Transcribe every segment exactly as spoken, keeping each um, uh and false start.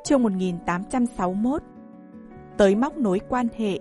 Chương một nghìn tám trăm sáu mươi mốt. Tới móc nối quan hệ.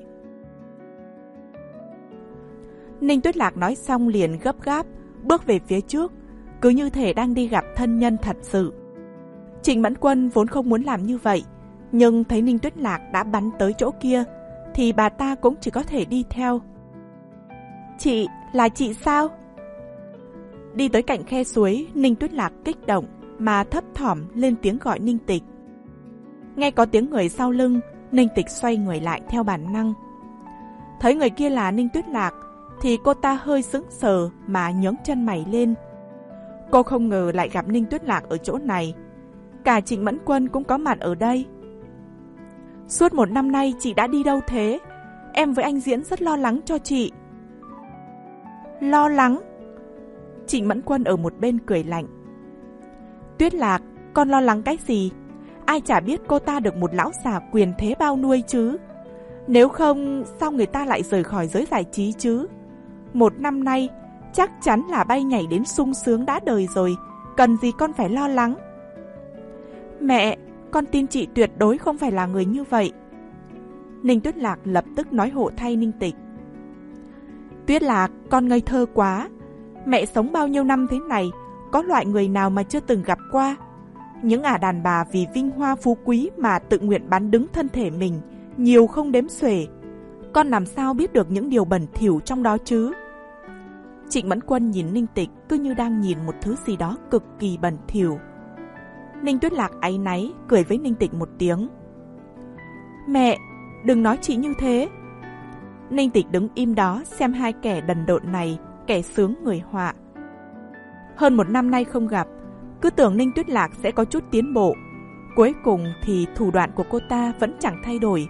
Ninh Tuyết Lạc nói xong liền gấp gáp bước về phía trước, cứ như thể đang đi gặp thân nhân thật sự. Trịnh Mẫn Quân vốn không muốn làm như vậy, nhưng thấy Ninh Tuyết Lạc đã bắn tới chỗ kia thì bà ta cũng chỉ có thể đi theo. Chị, là chị sao? Đi tới cạnh khe suối, Ninh Tuyết Lạc kích động mà thấp thỏm lên tiếng gọi Ninh Tịch. Nghe có tiếng người sau lưng, Ninh Tịch xoay người lại theo bản năng. Thấy người kia là Ninh Tuyết Lạc thì cô ta hơi sững sờ mà nhướng chân mày lên. Cô không ngờ lại gặp Ninh Tuyết Lạc ở chỗ này. Cả Trịnh Mẫn Quân cũng có mặt ở đây. Suốt một năm nay chị đã đi đâu thế? Em với anh Diễn rất lo lắng cho chị. Lo lắng? Trịnh Mẫn Quân ở một bên cười lạnh. Tuyết Lạc, con lo lắng cái gì? Ai chả biết cô ta được một lão già quyền thế bao nuôi chứ. Nếu không, sao người ta lại rời khỏi giới giải trí chứ? Một năm nay, chắc chắn là bay nhảy đến sung sướng đã đời rồi. Cần gì con phải lo lắng? Mẹ, con tin chị tuyệt đối không phải là người như vậy. Ninh Tuyết Lạc lập tức nói hộ thay Ninh Tịch. Tuyết Lạc, con ngây thơ quá. Mẹ sống bao nhiêu năm thế này, có loại người nào mà chưa từng gặp qua. Những ả đàn bà vì vinh hoa phú quý mà tự nguyện bán đứng thân thể mình, nhiều không đếm xuể. Con làm sao biết được những điều bẩn thỉu trong đó chứ? Trịnh Mẫn Quân nhìn Ninh Tịch cứ như đang nhìn một thứ gì đó cực kỳ bẩn thỉu. Ninh Tuyết Lạc áy náy cười với Ninh Tịch một tiếng. Mẹ, đừng nói chị như thế. Ninh Tịch đứng im đó xem hai kẻ đần độn này, kẻ sướng người họa. Hơn một năm nay không gặp, cứ tưởng Ninh Tuyết Lạc sẽ có chút tiến bộ. Cuối cùng thì thủ đoạn của cô ta vẫn chẳng thay đổi.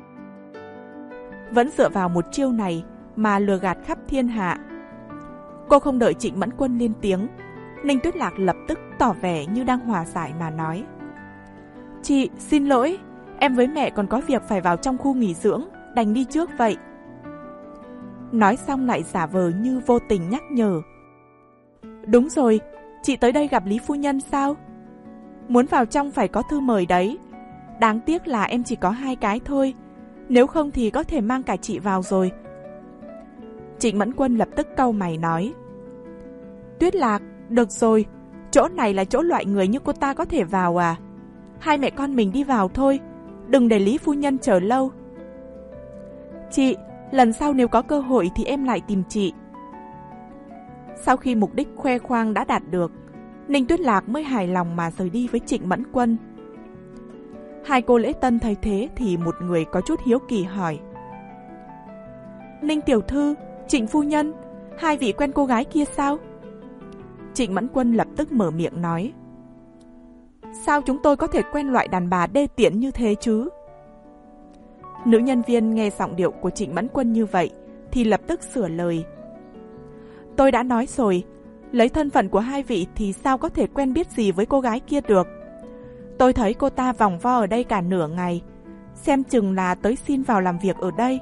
Vẫn dựa vào một chiêu này mà lừa gạt khắp thiên hạ. Cô không đợi Trịnh Mẫn Quân lên tiếng, Ninh Tuyết Lạc lập tức tỏ vẻ như đang hòa giải mà nói. Chị, xin lỗi, em với mẹ còn có việc phải vào trong khu nghỉ dưỡng, đành đi trước vậy. Nói xong lại giả vờ như vô tình nhắc nhở. Đúng rồi, chị tới đây gặp Lý Phu Nhân sao? Muốn vào trong phải có thư mời đấy. Đáng tiếc là em chỉ có hai cái thôi, nếu không thì có thể mang cả chị vào rồi. Trịnh Mẫn Quân lập tức cau mày nói. Tuyết Lạc, được rồi, chỗ này là chỗ loại người như cô ta có thể vào à? Hai mẹ con mình đi vào thôi, đừng để Lý Phu Nhân chờ lâu. Chị, lần sau nếu có cơ hội thì em lại tìm chị. Sau khi mục đích khoe khoang đã đạt được, Ninh Tuyết Lạc mới hài lòng mà rời đi với Trịnh Mẫn Quân. Hai cô lễ tân thấy thế thì một người có chút hiếu kỳ hỏi. Ninh Tiểu Thư, Trịnh Phu Nhân, hai vị quen cô gái kia sao? Trịnh Mẫn Quân lập tức mở miệng nói. Sao chúng tôi có thể quen loại đàn bà đê tiện như thế chứ? Nữ nhân viên nghe giọng điệu của Trịnh Mẫn Quân như vậy thì lập tức sửa lời. Tôi đã nói rồi, lấy thân phận của hai vị thì sao có thể quen biết gì với cô gái kia được. Tôi thấy cô ta vòng vo ở đây cả nửa ngày, xem chừng là tới xin vào làm việc ở đây.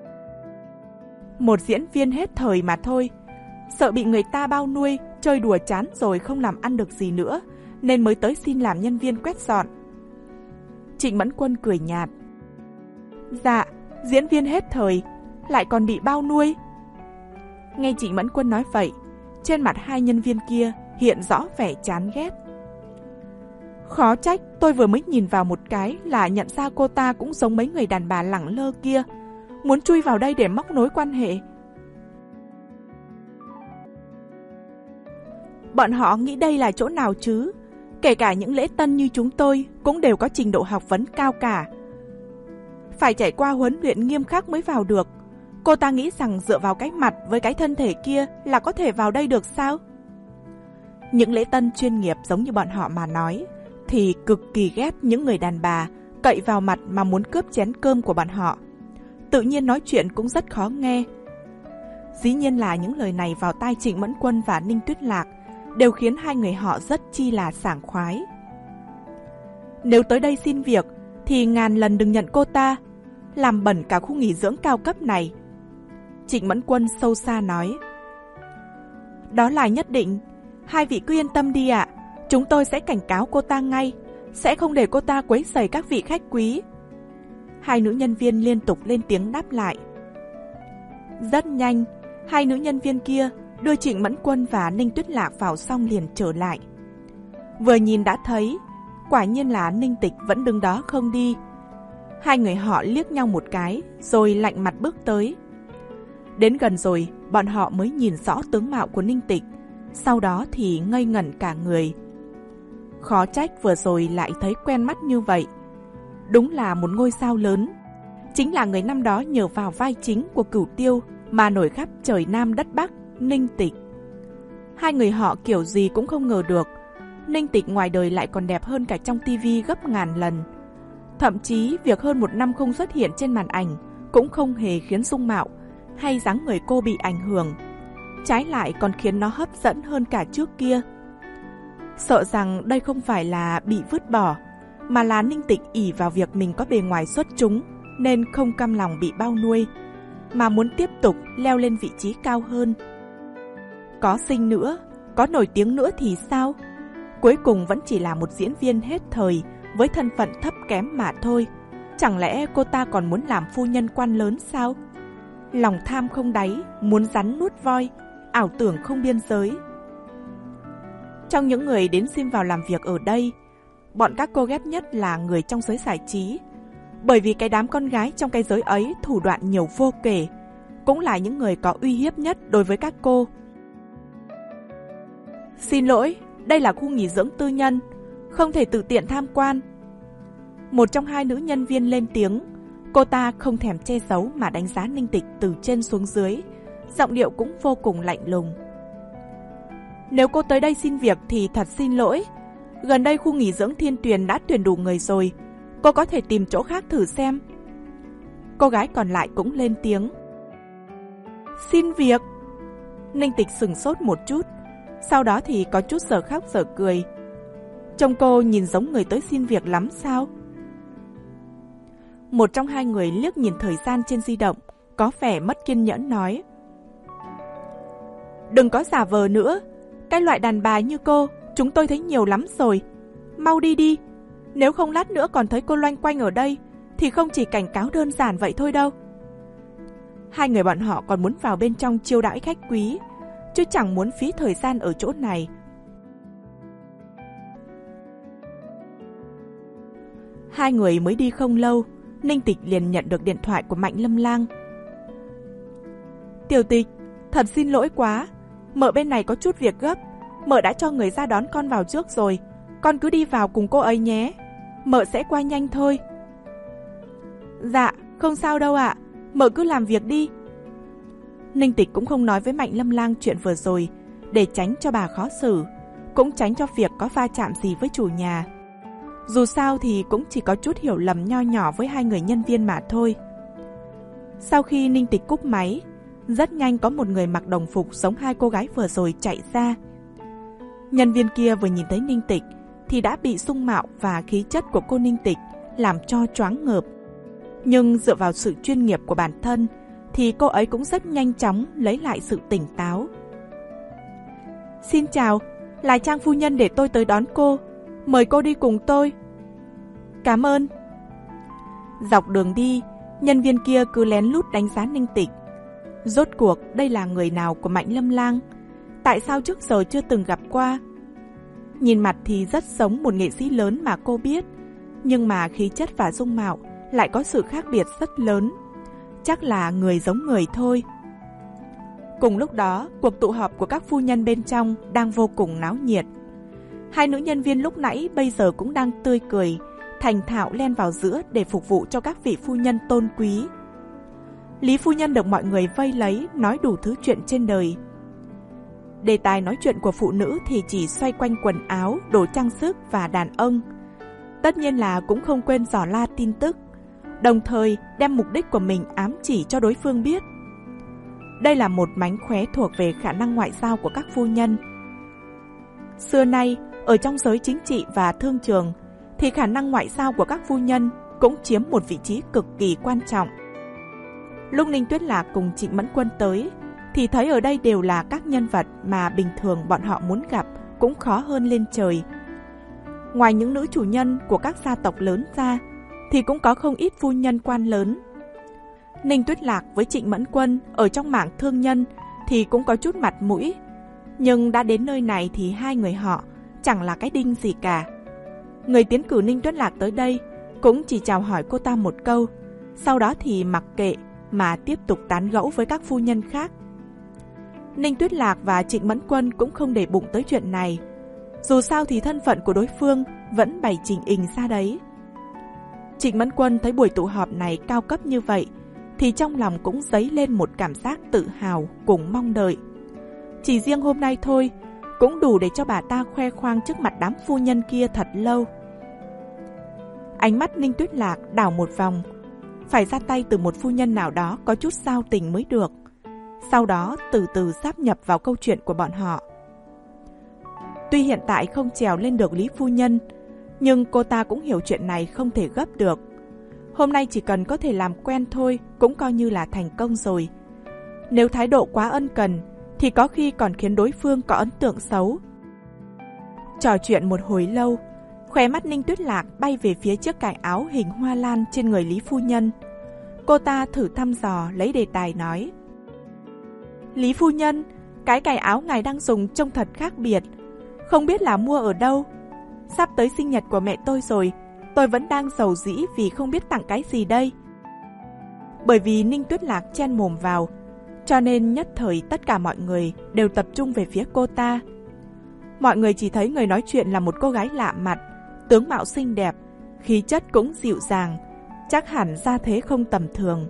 Một diễn viên hết thời mà thôi, sợ bị người ta bao nuôi, chơi đùa chán rồi không làm ăn được gì nữa, nên mới tới xin làm nhân viên quét dọn. Trịnh Mẫn Quân cười nhạt. Dạ, diễn viên hết thời, lại còn bị bao nuôi. Nghe Trịnh Mẫn Quân nói vậy, trên mặt hai nhân viên kia hiện rõ vẻ chán ghét. Khó trách tôi vừa mới nhìn vào một cái là nhận ra cô ta cũng giống mấy người đàn bà lẳng lơ kia, muốn chui vào đây để móc nối quan hệ. Bọn họ nghĩ đây là chỗ nào chứ? Kể cả những lễ tân như chúng tôi cũng đều có trình độ học vấn cao cả. Phải trải qua huấn luyện nghiêm khắc mới vào được. Cô ta nghĩ rằng dựa vào cái mặt với cái thân thể kia là có thể vào đây được sao? Những lễ tân chuyên nghiệp giống như bọn họ mà nói thì cực kỳ ghét những người đàn bà cậy vào mặt mà muốn cướp chén cơm của bọn họ. Tự nhiên nói chuyện cũng rất khó nghe. Dĩ nhiên là những lời này vào tai Trịnh Mẫn Quân và Ninh Tuyết Lạc đều khiến hai người họ rất chi là sảng khoái. Nếu tới đây xin việc thì ngàn lần đừng nhận cô ta, làm bẩn cả khu nghỉ dưỡng cao cấp này. Trịnh Mẫn Quân sâu xa nói. Đó là nhất định, hai vị cứ yên tâm đi ạ, chúng tôi sẽ cảnh cáo cô ta ngay, sẽ không để cô ta quấy rầy các vị khách quý. Hai nữ nhân viên liên tục lên tiếng đáp lại. Rất nhanh, hai nữ nhân viên kia đưa Trịnh Mẫn Quân và Ninh Tuyết Lạc vào xong liền trở lại. Vừa nhìn đã thấy, quả nhiên là Ninh Tịch vẫn đứng đó không đi. Hai người họ liếc nhau một cái, rồi lạnh mặt bước tới. Đến gần rồi, bọn họ mới nhìn rõ tướng mạo của Ninh Tịch, sau đó thì ngây ngẩn cả người. Khó trách vừa rồi lại thấy quen mắt như vậy. Đúng là một ngôi sao lớn, chính là người năm đó nhờ vào vai chính của Cửu Tiêu mà nổi khắp trời Nam đất Bắc, Ninh Tịch. Hai người họ kiểu gì cũng không ngờ được, Ninh Tịch ngoài đời lại còn đẹp hơn cả trong tivi gấp ngàn lần. Thậm chí việc hơn một năm không xuất hiện trên màn ảnh cũng không hề khiến dung mạo hay dáng người cô bị ảnh hưởng, trái lại còn khiến nó hấp dẫn hơn cả trước kia. Sợ rằng đây không phải là bị vứt bỏ, mà là Ninh Tịch ỷ vào việc mình có bề ngoài xuất chúng nên không cam lòng bị bao nuôi, mà muốn tiếp tục leo lên vị trí cao hơn. Có xinh nữa, có nổi tiếng nữa thì sao? Cuối cùng vẫn chỉ là một diễn viên hết thời với thân phận thấp kém mà thôi. Chẳng lẽ cô ta còn muốn làm phu nhân quan lớn sao? Lòng tham không đáy, muốn rắn nuốt voi, ảo tưởng không biên giới. Trong những người đến xin vào làm việc ở đây, bọn các cô ghét nhất là người trong giới giải trí. Bởi vì cái đám con gái trong cái giới ấy thủ đoạn nhiều vô kể, cũng là những người có uy hiếp nhất đối với các cô. Xin lỗi, đây là khu nghỉ dưỡng tư nhân, không thể tự tiện tham quan. Một trong hai nữ nhân viên lên tiếng, cô ta không thèm che giấu mà đánh giá Ninh Tịch từ trên xuống dưới, giọng điệu cũng vô cùng lạnh lùng. Nếu cô tới đây xin việc thì thật xin lỗi, gần đây khu nghỉ dưỡng Thiên Tuyền đã tuyển đủ người rồi, cô có thể tìm chỗ khác thử xem. Cô gái còn lại cũng lên tiếng. Xin việc? Ninh Tịch sửng sốt một chút, sau đó thì có chút giờ khóc giờ cười. Trông cô nhìn giống người tới xin việc lắm sao? Một trong hai người liếc nhìn thời gian trên di động, có vẻ mất kiên nhẫn nói. Đừng có giả vờ nữa, cái loại đàn bà như cô chúng tôi thấy nhiều lắm rồi. Mau đi đi, nếu không lát nữa còn thấy cô loanh quanh ở đây thì không chỉ cảnh cáo đơn giản vậy thôi đâu. Hai người bọn họ còn muốn vào bên trong chiêu đãi khách quý, chứ chẳng muốn phí thời gian ở chỗ này. Hai người mới đi không lâu, Ninh Tịch liền nhận được điện thoại của Mạnh Lâm Lang. Tiểu Tịch, thật xin lỗi quá, mợ bên này có chút việc gấp, mợ đã cho người ra đón con vào trước rồi, con cứ đi vào cùng cô ấy nhé, mợ sẽ qua nhanh thôi. Dạ, không sao đâu ạ, mợ cứ làm việc đi. Ninh Tịch cũng không nói với Mạnh Lâm Lang chuyện vừa rồi, để tránh cho bà khó xử, cũng tránh cho việc có va chạm gì với chủ nhà. Dù sao thì cũng chỉ có chút hiểu lầm nho nhỏ với hai người nhân viên mà thôi. Sau khi Ninh Tịch cúp máy, rất nhanh có một người mặc đồng phục giống hai cô gái vừa rồi chạy ra. Nhân viên kia vừa nhìn thấy Ninh Tịch thì đã bị dung mạo và khí chất của cô Ninh Tịch làm cho choáng ngợp. Nhưng dựa vào sự chuyên nghiệp của bản thân thì cô ấy cũng rất nhanh chóng lấy lại sự tỉnh táo. Xin chào, là Trang phu nhân để tôi tới đón cô, mời cô đi cùng tôi. Cảm ơn. Dọc đường đi, nhân viên kia cứ lén lút đánh giá Ninh Tịch. Rốt cuộc đây là người nào của Mạnh Lâm Lang? Tại sao trước giờ chưa từng gặp qua? Nhìn mặt thì rất giống một nghệ sĩ lớn mà cô biết, nhưng mà khí chất và dung mạo lại có sự khác biệt rất lớn. Chắc là người giống người thôi. Cùng lúc đó, cuộc tụ họp của các phu nhân bên trong đang vô cùng náo nhiệt. Hai nữ nhân viên lúc nãy bây giờ cũng đang tươi cười, thành thạo len vào giữa để phục vụ cho các vị phu nhân tôn quý. Lý phu nhân được mọi người vây lấy nói đủ thứ chuyện trên đời. Đề tài nói chuyện của phụ nữ thì chỉ xoay quanh quần áo, đồ trang sức và đàn ông. Tất nhiên là cũng không quên dò la tin tức, đồng thời đem mục đích của mình ám chỉ cho đối phương biết. Đây là một mánh khóe thuộc về khả năng ngoại giao của các phu nhân. Xưa nay, ở trong giới chính trị và thương trường, thì khả năng ngoại giao của các phu nhân cũng chiếm một vị trí cực kỳ quan trọng. Lúc Ninh Tuyết Lạc cùng Trịnh Mẫn Quân tới, thì thấy ở đây đều là các nhân vật mà bình thường bọn họ muốn gặp cũng khó hơn lên trời. ngoài những nữ chủ nhân của các gia tộc lớn ra, thì cũng có không ít phu nhân quan lớn. Ninh Tuyết Lạc với Trịnh Mẫn Quân ở trong mảng thương nhân thì cũng có chút mặt mũi, nhưng đã đến nơi này thì hai người họ chẳng là cái đinh gì cả. Người tiến cử Ninh Tuyết Lạc tới đây cũng chỉ chào hỏi cô ta một câu, sau đó thì mặc kệ mà tiếp tục tán gẫu với các phu nhân khác. Ninh Tuyết Lạc và Trịnh Mẫn Quân cũng không để bụng tới chuyện này. Dù sao thì thân phận của đối phương vẫn bày trình ình ra đấy. Trịnh Mẫn Quân thấy buổi tụ họp này cao cấp như vậy thì trong lòng cũng dấy lên một cảm giác tự hào cùng mong đợi. Chỉ riêng hôm nay thôi cũng đủ để cho bà ta khoe khoang trước mặt đám phu nhân kia thật lâu. Ánh mắt Ninh Tuyết Lạc đảo một vòng, phải ra tay từ một phu nhân nào đó có chút giao tình mới được. Sau đó từ từ sáp nhập vào câu chuyện của bọn họ. Tuy hiện tại không trèo lên được Lý phu nhân, nhưng cô ta cũng hiểu chuyện này không thể gấp được. Hôm nay chỉ cần có thể làm quen thôi cũng coi như là thành công rồi. Nếu thái độ quá ân cần thì có khi còn khiến đối phương có ấn tượng xấu. Trò chuyện một hồi lâu, khóe mắt Ninh Tuyết Lạc bay về phía chiếc cài áo hình hoa lan trên người Lý phu nhân. Cô ta thử thăm dò lấy đề tài nói: Lý phu nhân, cái cài áo ngài đang dùng trông thật khác biệt, không biết là mua ở đâu. Sắp tới sinh nhật của mẹ tôi rồi, tôi vẫn đang rầu rĩ vì không biết tặng cái gì đây. Bởi vì Ninh Tuyết Lạc chen mồm vào, cho nên nhất thời tất cả mọi người đều tập trung về phía cô ta. Mọi người chỉ thấy người nói chuyện là một cô gái lạ mặt, tướng mạo xinh đẹp, khí chất cũng dịu dàng, chắc hẳn gia thế không tầm thường.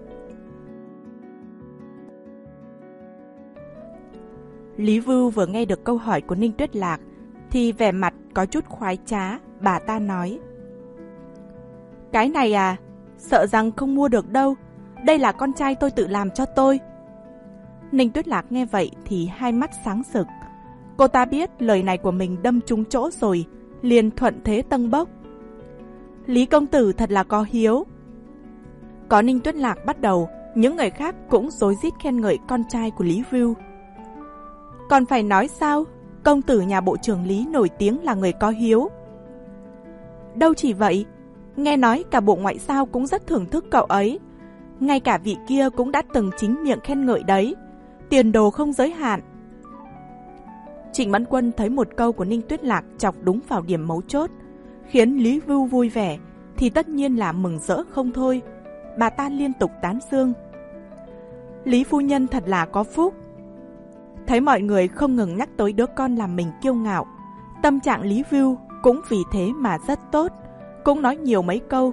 Lý Vưu vừa nghe được câu hỏi của Ninh Tuyết Lạc thì vẻ mặt có chút khoái trá, bà ta nói: Cái này à, sợ rằng không mua được đâu, đây là con trai tôi tự làm cho tôi. Ninh Tuyết Lạc nghe vậy thì hai mắt sáng rực. Cô ta biết lời này của mình đâm trúng chỗ rồi, liền thuận thế tâng bốc: Lý công tử thật là có hiếu. Có Ninh Tuyết Lạc bắt đầu, những người khác cũng rối rít khen ngợi con trai của Lý Vưu. Còn phải nói sao, công tử nhà bộ trưởng Lý nổi tiếng là người có hiếu. Đâu chỉ vậy, nghe nói cả bộ ngoại giao cũng rất thưởng thức cậu ấy. Ngay cả vị kia cũng đã từng chính miệng khen ngợi đấy, tiền đồ không giới hạn. Trịnh Mẫn Quân thấy một câu của Ninh Tuyết Lạc chọc đúng vào điểm mấu chốt, khiến Lý Vưu vui vẻ, thì tất nhiên là mừng rỡ không thôi. Bà ta liên tục tán dương: Lý phu nhân thật là có phúc. Thấy mọi người không ngừng nhắc tới đứa con làm mình kiêu ngạo, tâm trạng Lý Vưu cũng vì thế mà rất tốt, cũng nói nhiều mấy câu.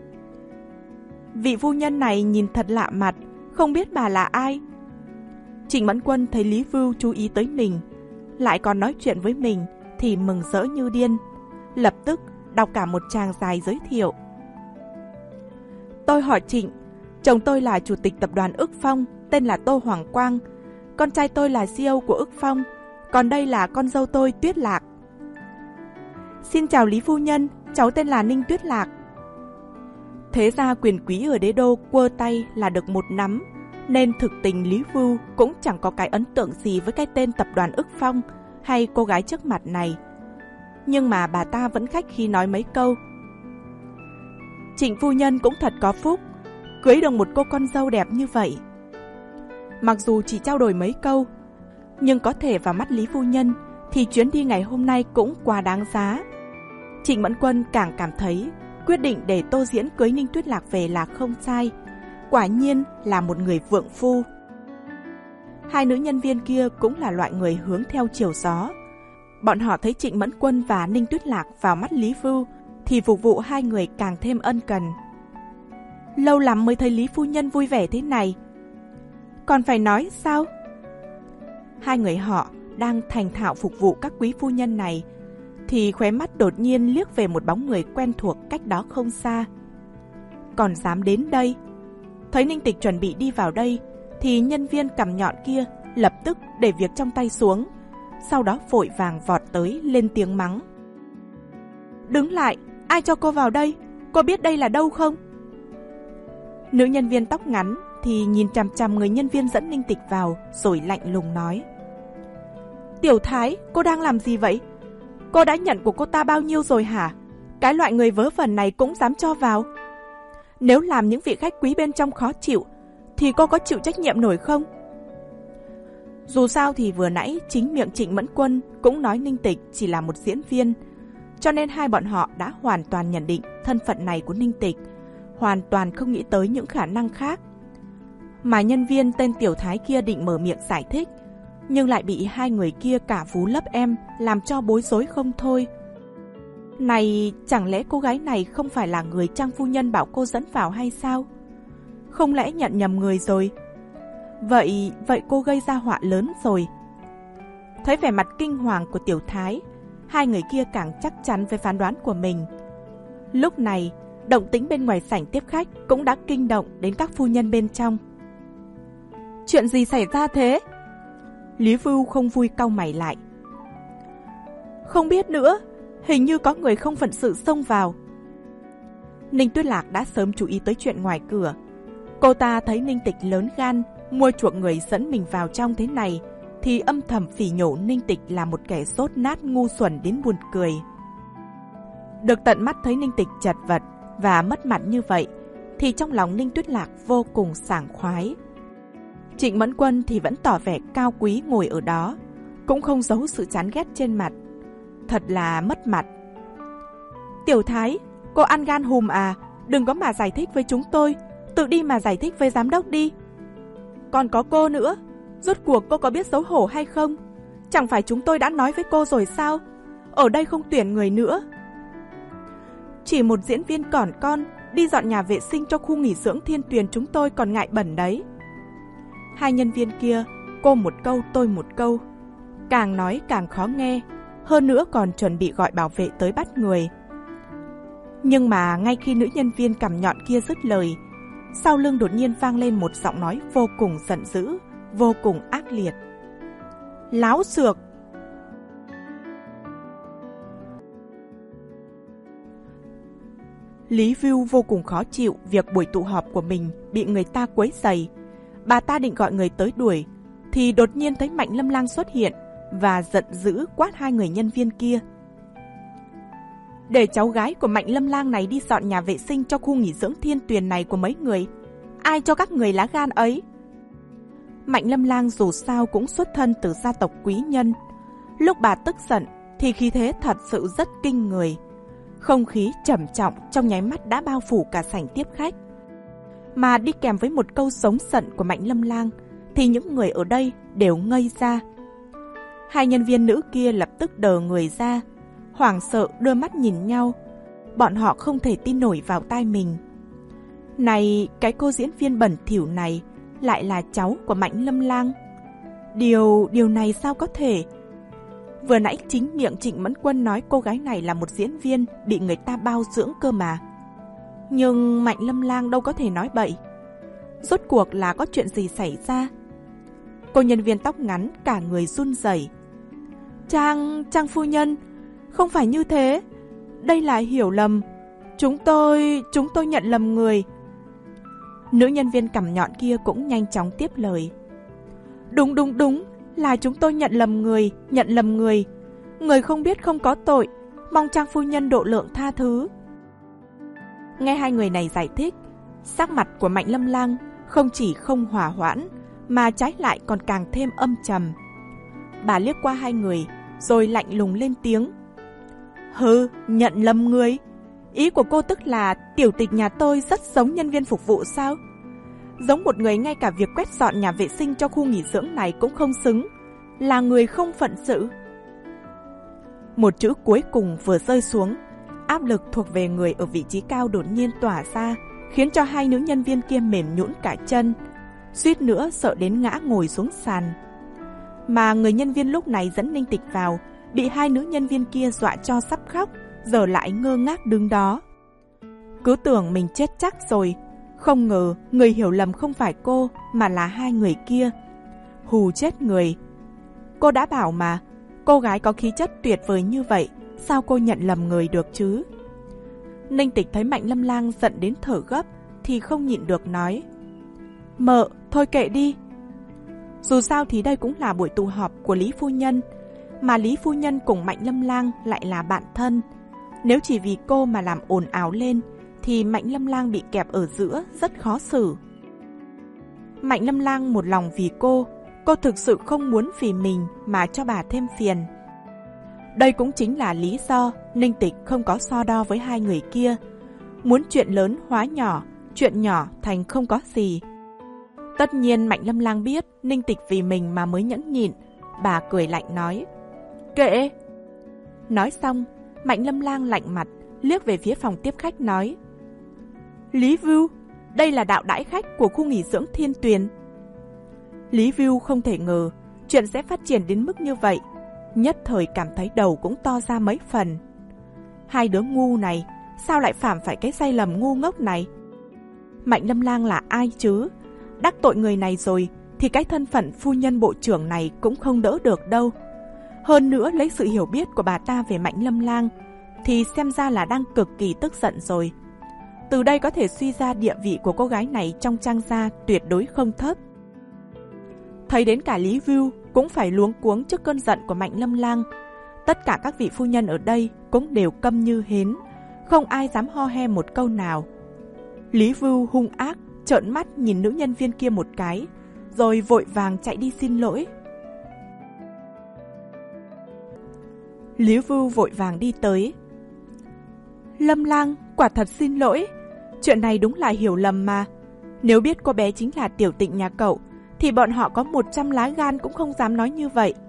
Vị phu nhân này nhìn thật lạ mặt, không biết bà là ai. Trịnh Mẫn Quân thấy Lý Vưu chú ý tới mình, lại còn nói chuyện với mình thì mừng rỡ như điên, lập tức đọc cả một tràng dài giới thiệu. Tôi họ Trịnh, chồng tôi là chủ tịch tập đoàn Ức Phong, tên là Tô Hoàng Quang. Con trai tôi là xê e ô của Ức Phong, còn đây là con dâu tôi Tuyết Lạc. Xin chào Lý phu nhân, cháu tên là Ninh Tuyết Lạc. Thế ra quyền quý ở đế đô quơ tay là được một nắm, nên thực tình Lý Vưu cũng chẳng có cái ấn tượng gì với cái tên tập đoàn Ức Phong hay cô gái trước mặt này. Nhưng mà bà ta vẫn khách khí nói mấy câu. Trịnh phu nhân cũng thật có phúc, cưới được một cô con dâu đẹp như vậy. Mặc dù chỉ trao đổi mấy câu, nhưng có thể vào mắt Lý phu nhân thì chuyến đi ngày hôm nay cũng quá đáng giá. Trịnh Mẫn Quân càng cảm thấy quyết định để Tô Diễn cưới Ninh Tuyết Lạc về là không sai, quả nhiên là một người vượng phu. Hai nữ nhân viên kia cũng là loại người hướng theo chiều gió. Bọn họ thấy Trịnh Mẫn Quân và Ninh Tuyết Lạc vào mắt Lý Vưu thì phục vụ hai người càng thêm ân cần. Lâu lắm mới thấy Lý phu nhân vui vẻ thế này. Còn phải nói sao? Hai người họ đang thành thạo phục vụ các quý phu nhân này thì khóe mắt đột nhiên liếc về một bóng người quen thuộc cách đó không xa. Còn dám đến đây? Thấy Ninh Tịch chuẩn bị đi vào đây thì nhân viên cằm nhọn kia lập tức để việc trong tay xuống, sau đó vội vàng vọt tới lên tiếng mắng. Đứng lại, ai cho cô vào đây? Cô biết đây là đâu không? Nữ nhân viên tóc ngắn thì nhìn chằm chằm người nhân viên dẫn Ninh Tịch vào rồi lạnh lùng nói. Tiểu Thái, cô đang làm gì vậy? Cô đã nhận của cô ta bao nhiêu rồi hả? Cái loại người vớ vẩn này cũng dám cho vào. Nếu làm những vị khách quý bên trong khó chịu, thì cô có chịu trách nhiệm nổi không? Dù sao thì vừa nãy chính miệng Trịnh Mẫn Quân cũng nói Ninh Tịch chỉ là một diễn viên, cho nên hai bọn họ đã hoàn toàn nhận định thân phận này của Ninh Tịch, hoàn toàn không nghĩ tới những khả năng khác. Mà nhân viên tên Tiểu Thái kia định mở miệng giải thích, nhưng lại bị hai người kia cả vú lấp em làm cho bối rối không thôi. Này, chẳng lẽ cô gái này không phải là người Trang phu nhân bảo cô dẫn vào hay sao? Không lẽ nhận nhầm người rồi? Vậy, vậy cô gây ra họa lớn rồi. Thấy vẻ mặt kinh hoàng của Tiểu Thái, hai người kia càng chắc chắn với phán đoán của mình. Lúc này, động tĩnh bên ngoài sảnh tiếp khách cũng đã kinh động đến các phu nhân bên trong. Chuyện gì xảy ra thế? Lý Vưu không vui cau mày lại. Không biết nữa, hình như có người không phận sự xông vào. Ninh Tuyết Lạc đã sớm chú ý tới chuyện ngoài cửa. Cô ta thấy Ninh Tịch lớn gan, mua chuộc người dẫn mình vào trong thế này, thì âm thầm phỉ nhổ Ninh Tịch là một kẻ dốt nát ngu xuẩn đến buồn cười. Được tận mắt thấy Ninh Tịch chật vật và mất mặt như vậy, thì trong lòng Ninh Tuyết Lạc vô cùng sảng khoái. Trịnh Mẫn Quân thì vẫn tỏ vẻ cao quý ngồi ở đó, cũng không giấu sự chán ghét trên mặt. Thật là mất mặt. Tiểu Thái, cô ăn gan hùm à, đừng có mà giải thích với chúng tôi, tự đi mà giải thích với giám đốc đi. Còn có cô nữa, rốt cuộc cô có biết xấu hổ hay không? Chẳng phải chúng tôi đã nói với cô rồi sao? Ở đây không tuyển người nữa. Chỉ một diễn viên còn con, đi dọn nhà vệ sinh cho khu nghỉ dưỡng Thiên Tuyền chúng tôi còn ngại bẩn đấy. Hai nhân viên kia, cô một câu tôi một câu, càng nói càng khó nghe, hơn nữa còn chuẩn bị gọi bảo vệ tới bắt người. Nhưng mà ngay khi nữ nhân viên cằm nhọn kia dứt lời, sau lưng đột nhiên vang lên một giọng nói vô cùng giận dữ, vô cùng ác liệt. Láo xược! Lý Vưu vô cùng khó chịu việc buổi tụ họp của mình bị người ta quấy rầy. Bà ta định gọi người tới đuổi, thì đột nhiên thấy Mạnh Lâm Lang xuất hiện và giận dữ quát hai người nhân viên kia. Để cháu gái của Mạnh Lâm Lang này đi dọn nhà vệ sinh cho khu nghỉ dưỡng Thiên Tuyền này của mấy người. Ai cho các người lá gan ấy? Mạnh Lâm Lang dù sao cũng xuất thân từ gia tộc quý nhân. Lúc bà tức giận thì khí thế thật sự rất kinh người. Không khí trầm trọng trong nháy mắt đã bao phủ cả sảnh tiếp khách. Mà đi kèm với một câu giống giận của Mạnh Lâm Lang thì những người ở đây đều ngây ra. Hai nhân viên nữ kia lập tức đờ người ra, hoảng sợ đưa mắt nhìn nhau. Bọn họ không thể tin nổi vào tai mình. Này, cái cô diễn viên bẩn thỉu này lại là cháu của Mạnh Lâm Lang. Điều, điều này sao có thể? Vừa nãy chính miệng Trịnh Mẫn Quân nói cô gái này là một diễn viên bị người ta bao dưỡng cơ mà. Nhưng Mạnh Lâm Lang đâu có thể nói bậy. Rốt cuộc là có chuyện gì xảy ra? Cô nhân viên tóc ngắn cả người run rẩy. Trang, Trang phu nhân, không phải như thế. Đây là hiểu lầm. Chúng tôi, chúng tôi nhận lầm người. Nữ nhân viên cằm nhọn kia cũng nhanh chóng tiếp lời. Đúng đúng đúng, là chúng tôi nhận lầm người, nhận lầm người. Người không biết không có tội, mong Trang phu nhân độ lượng tha thứ. Nghe hai người này giải thích, sắc mặt của Mạnh Lâm Lang không chỉ không hòa hoãn, mà trái lại còn càng thêm âm trầm. Bà liếc qua hai người, rồi lạnh lùng lên tiếng. Hừ, nhận lầm người. Ý của cô tức là tiểu tịch nhà tôi rất giống nhân viên phục vụ sao? Giống một người ngay cả việc quét dọn nhà vệ sinh cho khu nghỉ dưỡng này cũng không xứng, là người không phận sự. Một chữ cuối cùng vừa rơi xuống, áp lực thuộc về người ở vị trí cao đột nhiên tỏa ra, khiến cho hai nữ nhân viên kia mềm nhũn cả chân, suýt nữa sợ đến ngã ngồi xuống sàn. Mà người nhân viên lúc này dẫn Ninh Tịch vào, bị hai nữ nhân viên kia dọa cho sắp khóc, giờ lại ngơ ngác đứng đó. Cứ tưởng mình chết chắc rồi, không ngờ người hiểu lầm không phải cô mà là hai người kia. Hù chết người. Cô đã bảo mà, cô gái có khí chất tuyệt vời như vậy, sao cô nhận lầm người được chứ? Ninh Tịch thấy Mạnh Lâm Lang giận đến thở gấp thì không nhịn được nói. Mợ, thôi kệ đi. Dù sao thì đây cũng là buổi tụ họp của Lý Phu Nhân, mà Lý Phu Nhân cùng Mạnh Lâm Lang lại là bạn thân. Nếu chỉ vì cô mà làm ồn ào lên, thì Mạnh Lâm Lang bị kẹp ở giữa rất khó xử. Mạnh Lâm Lang một lòng vì cô, cô thực sự không muốn vì mình mà cho bà thêm phiền. Đây cũng chính là lý do Ninh Tịch không có so đo với hai người kia. Muốn chuyện lớn hóa nhỏ, chuyện nhỏ thành không có gì. Tất nhiên Mạnh Lâm Lang biết Ninh Tịch vì mình mà mới nhẫn nhịn. Bà cười lạnh nói, kệ. Nói xong, Mạnh Lâm Lang lạnh mặt, liếc về phía phòng tiếp khách nói, Lý Vưu, đây là đạo đãi khách của khu nghỉ dưỡng Thiên Tuyền. Lý Vưu không thể ngờ chuyện sẽ phát triển đến mức như vậy, nhất thời cảm thấy đầu cũng to ra mấy phần. Hai đứa ngu này, sao lại phạm phải cái sai lầm ngu ngốc này? Mạnh Lâm Lang là ai chứ? Đắc tội người này rồi thì cái thân phận phu nhân bộ trưởng này cũng không đỡ được đâu. Hơn nữa lấy sự hiểu biết của bà ta về Mạnh Lâm Lang thì xem ra là đang cực kỳ tức giận rồi. Từ đây có thể suy ra địa vị của cô gái này trong Trang gia tuyệt đối không thấp. Thấy đến cả Lý Vưu cũng phải luống cuống trước cơn giận của Mạnh Lâm Lang. Tất cả các vị phu nhân ở đây cũng đều câm như hến, không ai dám ho he một câu nào. Lý Vưu hung ác trợn mắt nhìn nữ nhân viên kia một cái, rồi vội vàng chạy đi xin lỗi. Lý Vưu vội vàng đi tới. Lâm Lang, quả thật xin lỗi. Chuyện này đúng là hiểu lầm mà. Nếu biết cô bé chính là tiểu tịnh nhà cậu, thì bọn họ có một trăm lá gan cũng không dám nói như vậy.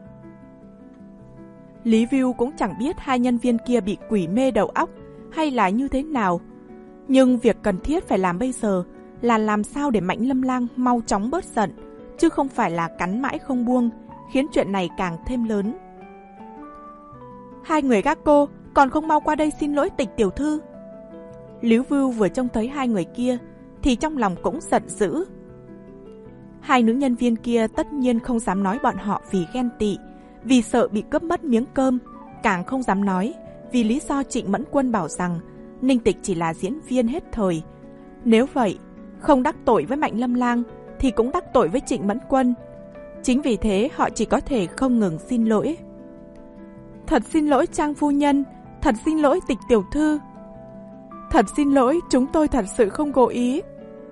Lý Vưu cũng chẳng biết hai nhân viên kia bị quỷ mê đầu óc hay là như thế nào. Nhưng việc cần thiết phải làm bây giờ là làm sao để Mạnh Lâm Lang mau chóng bớt giận, chứ không phải là cắn mãi không buông, khiến chuyện này càng thêm lớn. Hai người các cô còn không mau qua đây xin lỗi Tịch tiểu thư. Lý Vưu vừa trông thấy hai người kia thì trong lòng cũng giận dữ. Hai nữ nhân viên kia tất nhiên không dám nói bọn họ vì ghen tị, vì sợ bị cướp mất miếng cơm, càng không dám nói vì lý do Trịnh Mẫn Quân bảo rằng Ninh Tịch chỉ là diễn viên hết thời. Nếu vậy, không đắc tội với Mạnh Lâm Lang thì cũng đắc tội với Trịnh Mẫn Quân. Chính vì thế họ chỉ có thể không ngừng xin lỗi. Thật xin lỗi Trang phu nhân, thật xin lỗi Tịch tiểu thư. Thật xin lỗi, chúng tôi thật sự không cố ý.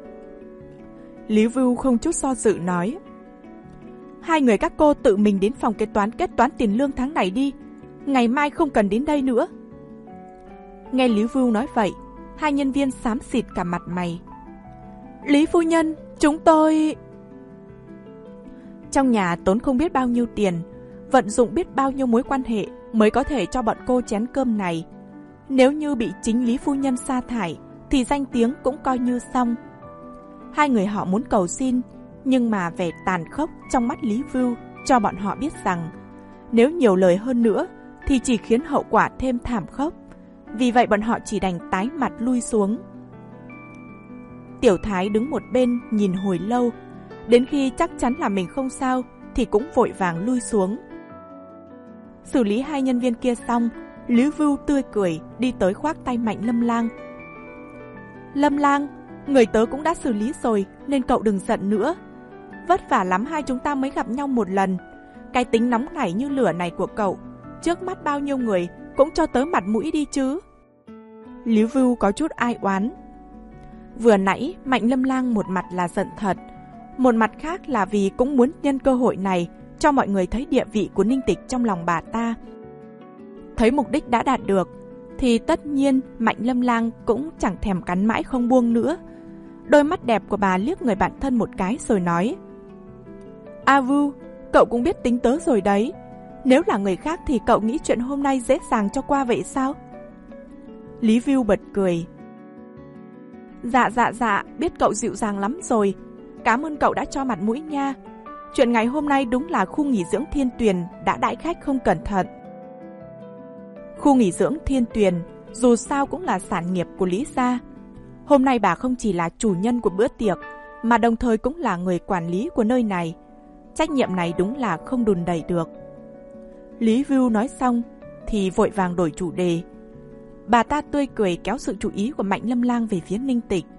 Lý Vưu không chút do dự nói, hai người các cô tự mình đến phòng kế toán kết toán tiền lương tháng này đi, ngày mai không cần đến đây nữa. Nghe Lý Vưu nói vậy, hai nhân viên xám xịt cả mặt mày. Lý phu nhân, chúng tôi... Trong nhà tốn không biết bao nhiêu tiền, vận dụng biết bao nhiêu mối quan hệ mới có thể cho bọn cô chén cơm này. Nếu như bị chính Lý phu nhân sa thải thì danh tiếng cũng coi như xong. Hai người họ muốn cầu xin, nhưng mà vẻ tàn khốc trong mắt Lý Vưu cho bọn họ biết rằng nếu nhiều lời hơn nữa thì chỉ khiến hậu quả thêm thảm khốc. Vì vậy bọn họ chỉ đành tái mặt lui xuống. Tiểu Thái đứng một bên nhìn hồi lâu, đến khi chắc chắn là mình không sao thì cũng vội vàng lui xuống. Xử lý hai nhân viên kia xong, Lý Vưu tươi cười đi tới khoác tay Mạnh Lâm Lang. Lâm Lang, người tớ cũng đã xử lý rồi nên cậu đừng giận nữa. Vất vả lắm hai chúng ta mới gặp nhau một lần. Cái tính nóng nảy như lửa này của cậu, trước mắt bao nhiêu người cũng cho tớ mặt mũi đi chứ. Lý Vưu có chút ai oán. Vừa nãy Mạnh Lâm Lang một mặt là giận thật, một mặt khác là vì cũng muốn nhân cơ hội này cho mọi người thấy địa vị của Ninh Tịch trong lòng bà ta. Thấy mục đích đã đạt được thì tất nhiên Mạnh Lâm Lang cũng chẳng thèm cắn mãi không buông nữa. Đôi mắt đẹp của bà liếc người bạn thân một cái rồi nói, A Vưu, cậu cũng biết tính tớ rồi đấy. Nếu là người khác thì cậu nghĩ chuyện hôm nay dễ dàng cho qua vậy sao? Lý Vưu bật cười. Dạ dạ dạ, biết cậu dịu dàng lắm rồi. Cảm ơn cậu đã cho mặt mũi nha. Chuyện ngày hôm nay đúng là khu nghỉ dưỡng Thiên Tuyền đã đãi khách không cẩn thận. Khu nghỉ dưỡng Thiên Tuyền dù sao cũng là sản nghiệp của Lý gia. Hôm nay bà không chỉ là chủ nhân của bữa tiệc mà đồng thời cũng là người quản lý của nơi này. Trách nhiệm này đúng là không đùn đẩy được. Lý Vưu nói xong thì vội vàng đổi chủ đề. Bà ta tươi cười kéo sự chú ý của Mạnh Lâm Lang về phía Ninh Tịch.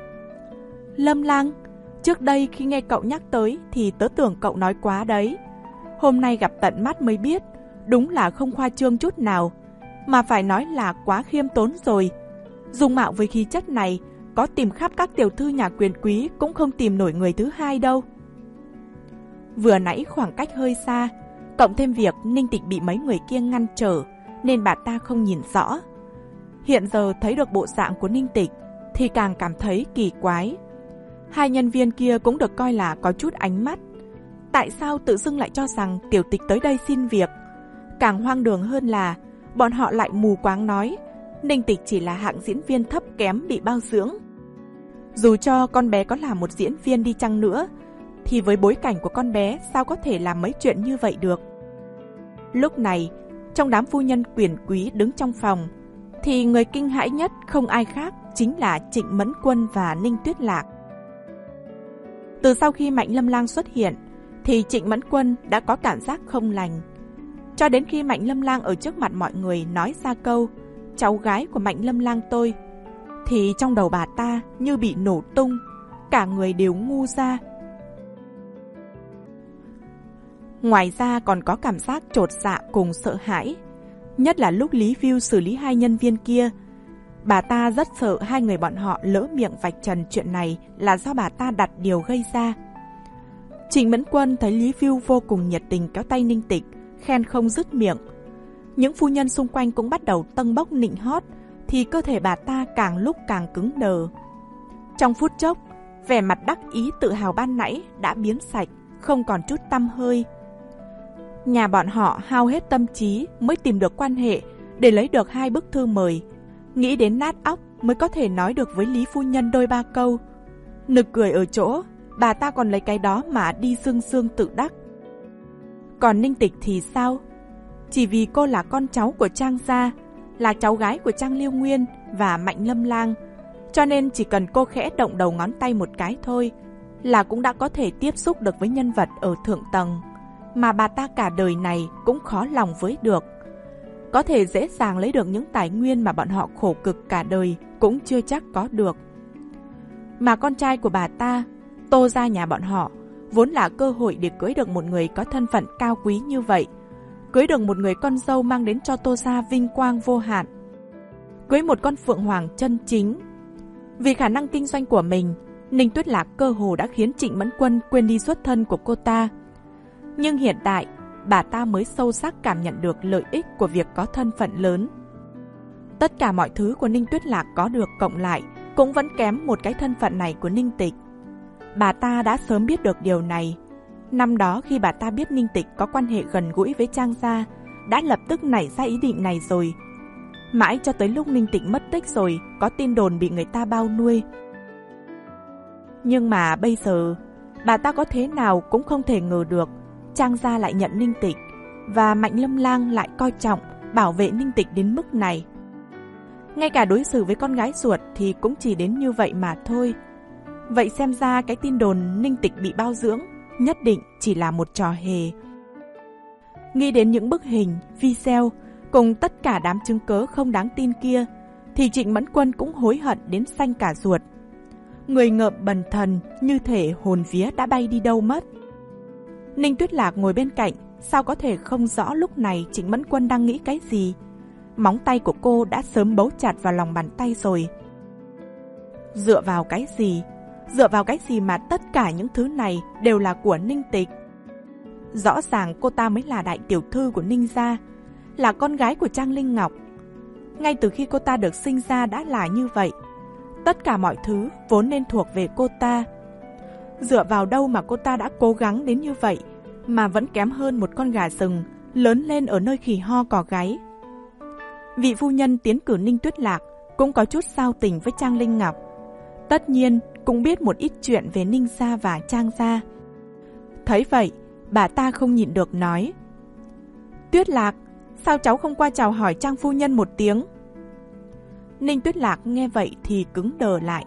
Lâm Lang, trước đây khi nghe cậu nhắc tới thì tớ tưởng cậu nói quá đấy. Hôm nay gặp tận mắt mới biết, đúng là không khoa trương chút nào. mà phải nói là quá khiêm tốn rồi. Dung mạo với khí chất này, có tìm khắp các tiểu thư nhà quyền quý cũng không tìm nổi người thứ hai đâu. Vừa nãy khoảng cách hơi xa, cộng thêm việc Ninh Tịch bị mấy người kia ngăn trở, nên bà ta không nhìn rõ. Hiện giờ thấy được bộ dạng của Ninh Tịch thì càng cảm thấy kỳ quái. Hai nhân viên kia cũng được coi là có chút ánh mắt. Tại sao tự dưng lại cho rằng tiểu tịch tới đây xin việc? Càng hoang đường hơn là bọn họ lại mù quáng nói Ninh Tịch chỉ là hạng diễn viên thấp kém bị bao dưỡng. Dù cho con bé có là một diễn viên đi chăng nữa, thì với bối cảnh của con bé sao có thể làm mấy chuyện như vậy được? Lúc này, trong đám phu nhân quyền quý đứng trong phòng, thì người kinh hãi nhất không ai khác chính là Trịnh Mẫn Quân và Ninh Tuyết Lạc. Từ sau khi Mạnh Lâm Lang xuất hiện, thì Trịnh Mẫn Quân đã có cảm giác không lành. Cho đến khi Mạnh Lâm Lang ở trước mặt mọi người nói ra câu cháu gái của Mạnh Lâm Lang tôi, thì trong đầu bà ta như bị nổ tung, cả người đều ngu ra. Ngoài ra còn có cảm giác chột dạ cùng sợ hãi, nhất là lúc Lý Viu xử lý hai nhân viên kia. Bà ta rất sợ hai người bọn họ lỡ miệng vạch trần chuyện này là do bà ta đặt điều gây ra. Trịnh Mẫn Quân thấy Lý Viu vô cùng nhiệt tình kéo tay Ninh Tịch, khen không dứt miệng. Những phu nhân xung quanh cũng bắt đầu tâng bốc nịnh hót, thì cơ thể bà ta càng lúc càng cứng đờ. Trong phút chốc, vẻ mặt đắc ý tự hào ban nãy đã biến sạch, không còn chút tăm hơi. Nhà bọn họ hao hết tâm trí mới tìm được quan hệ để lấy được hai bức thư mời. Nghĩ đến nát óc mới có thể nói được với Lý phu nhân đôi ba câu. Nực cười ở chỗ, bà ta còn lấy cái đó mà đi dương dương tự đắc. Còn Ninh Tịch thì sao? Chỉ vì cô là con cháu của Trang gia, là cháu gái của Trang Liêu Nguyên và Mạnh Lâm Lang, cho nên chỉ cần cô khẽ động đầu ngón tay một cái thôi là cũng đã có thể tiếp xúc được với nhân vật ở thượng tầng, mà bà ta cả đời này cũng khó lòng với được. Có thể dễ dàng lấy được những tài nguyên mà bọn họ khổ cực cả đời cũng chưa chắc có được. Mà con trai của bà ta, Tô gia nhà bọn họ, vốn là cơ hội để cưới được một người có thân phận cao quý như vậy, cưới được một người con dâu mang đến cho Tô gia vinh quang vô hạn, cưới một con phượng hoàng chân chính. Vì khả năng kinh doanh của mình, Ninh Tuyết Lạc cơ hồ đã khiến Trịnh Mẫn Quân quên đi xuất thân của cô ta. Nhưng hiện tại, bà ta mới sâu sắc cảm nhận được lợi ích của việc có thân phận lớn. Tất cả mọi thứ của Ninh Tuyết Lạc có được cộng lại cũng vẫn kém một cái thân phận này của Ninh Tịch. Bà ta đã sớm biết được điều này. Năm đó khi bà ta biết Ninh Tịch có quan hệ gần gũi với Trang gia, đã lập tức nảy ra ý định này rồi. Mãi cho tới lúc Ninh Tịch mất tích rồi, có tin đồn bị người ta bao nuôi. Nhưng mà bây giờ, bà ta có thế nào cũng không thể ngờ được Trang gia lại nhận Ninh Tịch, và Mạnh Lâm Lang lại coi trọng, bảo vệ Ninh Tịch đến mức này. Ngay cả đối xử với con gái ruột thì cũng chỉ đến như vậy mà thôi. Vậy xem ra cái tin đồn Ninh Tịch bị bao dưỡng nhất định chỉ là một trò hề. Nghĩ đến những bức hình, video cùng tất cả đám chứng cớ không đáng tin kia, thì Trịnh Mẫn Quân cũng hối hận đến xanh cả ruột. Người ngợm bần thần, như thể hồn vía đã bay đi đâu mất. Ninh Tuyết Lạc ngồi bên cạnh, sao có thể không rõ lúc này Trịnh Mẫn Quân đang nghĩ cái gì. Móng tay của cô đã sớm bấu chặt vào lòng bàn tay rồi. Dựa vào cái gì? Dựa vào cái gì mà tất cả những thứ này đều là của Ninh Tịch? Rõ ràng cô ta mới là đại tiểu thư của Ninh gia, là con gái của Trang Linh Ngọc. Ngay từ khi cô ta được sinh ra đã là như vậy. Tất cả mọi thứ vốn nên thuộc về cô ta. Dựa vào đâu mà cô ta đã cố gắng đến như vậy, mà vẫn kém hơn một con gà rừng lớn lên ở nơi khỉ ho cò gáy. Vị phu nhân tiến cử Ninh Tuyết Lạc cũng có chút giao tình với Trang Linh Ngọc, tất nhiên cũng biết một ít chuyện về Ninh gia và Trang gia. Thấy vậy, bà ta không nhịn được nói: Tuyết Lạc, sao cháu không qua chào hỏi Trang phu nhân một tiếng? Ninh Tuyết Lạc nghe vậy thì cứng đờ lại.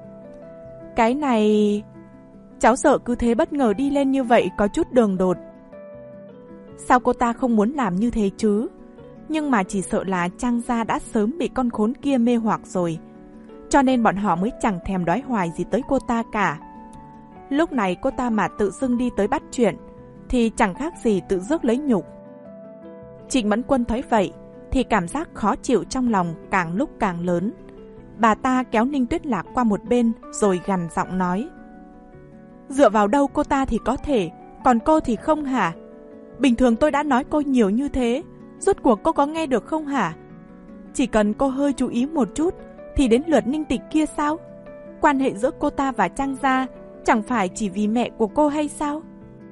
Cái này... cháu sợ cứ thế bất ngờ đi lên như vậy có chút đường đột. Sao cô ta không muốn làm như thế chứ? Nhưng mà chỉ sợ là Trang gia đã sớm bị con khốn kia mê hoặc rồi, cho nên bọn họ mới chẳng thèm đói hoài gì tới cô ta cả. Lúc này cô ta mà tự dưng đi tới bắt chuyện thì chẳng khác gì tự rước lấy nhục. Trịnh Mẫn Quân thấy vậy thì cảm giác khó chịu trong lòng càng lúc càng lớn. Bà ta kéo Ninh Tuyết Lạc qua một bên rồi gằn giọng nói: Dựa vào đâu cô ta thì có thể, còn cô thì không hả? Bình thường tôi đã nói cô nhiều như thế, rốt cuộc cô có nghe được không hả? Chỉ cần cô hơi chú ý một chút thì đến lượt Ninh Tịch kia sao? Quan hệ giữa cô ta và Trang gia chẳng phải chỉ vì mẹ của cô hay sao?